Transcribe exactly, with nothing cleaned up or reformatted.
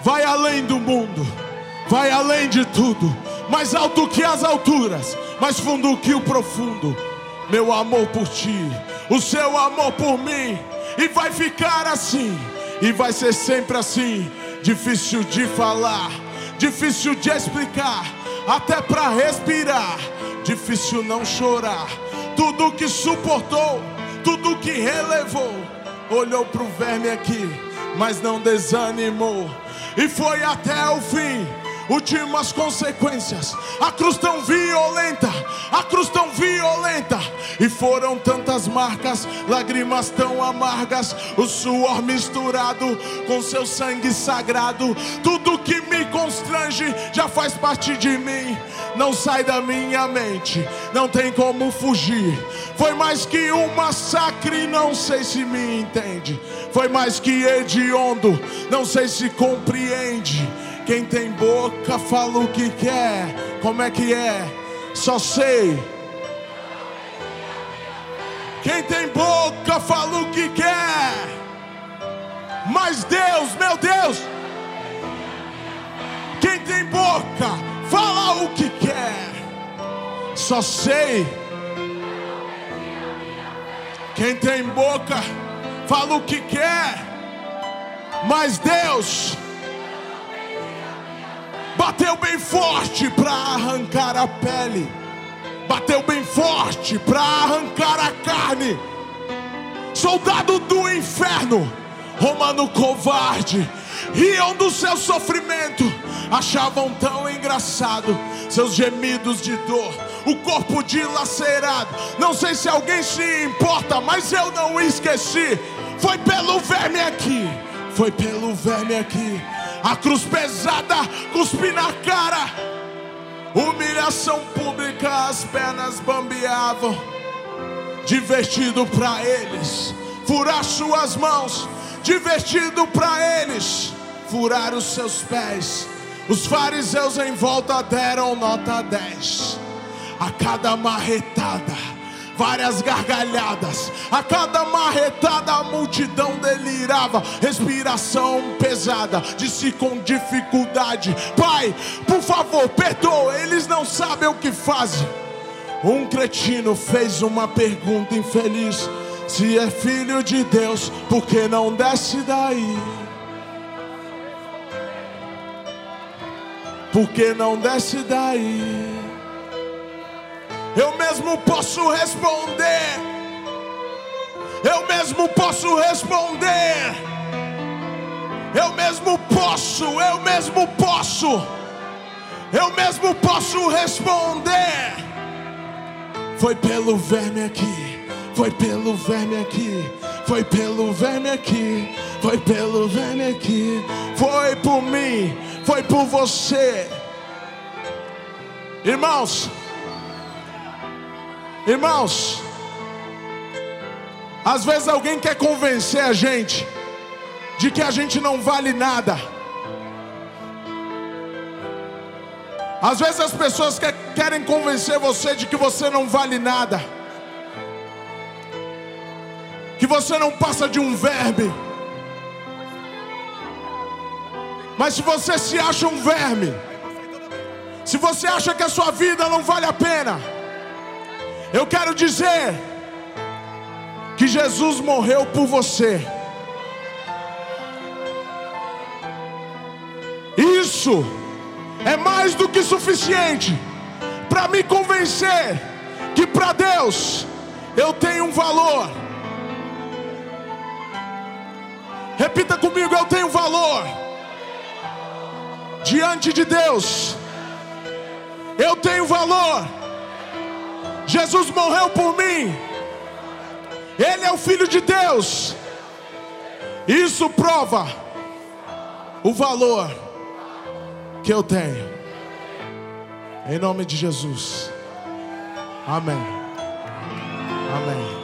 vai além do mundo, vai além de tudo, mais alto que as alturas, mais fundo que o profundo. Meu amor por ti, o seu amor por mim, e vai ficar assim, e vai ser sempre assim. Difícil de falar, difícil de explicar, até pra respirar, difícil não chorar. Tudo que suportou, tudo que relevou, olhou pro verme aqui, mas não desanimou, e foi até o fim. Últimas consequências, a cruz tão violenta, a cruz tão violenta, e foram tantas marcas, lágrimas tão amargas, o suor misturado com seu sangue sagrado. Tudo que me constrange já faz parte de mim, não sai da minha mente, não tem como fugir. Foi mais que um massacre, não sei se me entende. Foi mais que hediondo, não sei se compreende. Quem tem boca fala o que quer. Como é que é? Só sei. Quem tem boca fala o que quer, mas Deus, meu Deus, quem tem boca fala o que quer. Só sei. Quem tem boca fala o que quer, mas Deus bateu bem forte pra arrancar a pele, bateu bem forte pra arrancar a carne. Soldado do inferno, romano covarde, riam do seu sofrimento, achavam tão engraçado seus gemidos de dor, o corpo dilacerado. Não sei se alguém se importa, mas eu não esqueci. Foi pelo verme aqui, foi pelo verme aqui. A cruz pesada, cuspi na cara, humilhação pública, as pernas bambeavam. Divertido pra eles furar suas mãos, divertido pra eles furar os seus pés. Os fariseus em volta deram nota dez. A cada marretada, várias gargalhadas. A cada marretada a multidão delirava. Respiração pesada, disse com dificuldade: Pai, por favor, perdoa, eles não sabem o que fazem. Um cretino fez uma pergunta infeliz: se é filho de Deus, por que não desce daí? Por que não desce daí? Eu mesmo posso responder. Eu mesmo posso responder. Eu mesmo posso, eu mesmo posso. Eu mesmo posso responder. Foi pelo verme aqui, foi pelo verme aqui, foi pelo verme aqui, foi pelo verme aqui. Foi por mim, foi por você. Irmãos, Irmãos, às vezes alguém quer convencer a gente de que a gente não vale nada. Às vezes as pessoas que querem convencer você de que você não vale nada, que você não passa de um verme. Mas se você se acha um verme, se você acha que a sua vida não vale a pena, eu quero dizer que Jesus morreu por você. Isso é mais do que suficiente para me convencer que para Deus eu tenho um valor. Repita comigo: eu tenho valor diante de Deus. Eu tenho valor. Jesus morreu por mim. Ele é o Filho de Deus. Isso prova o valor que eu tenho. Em nome de Jesus. Amém. Amém.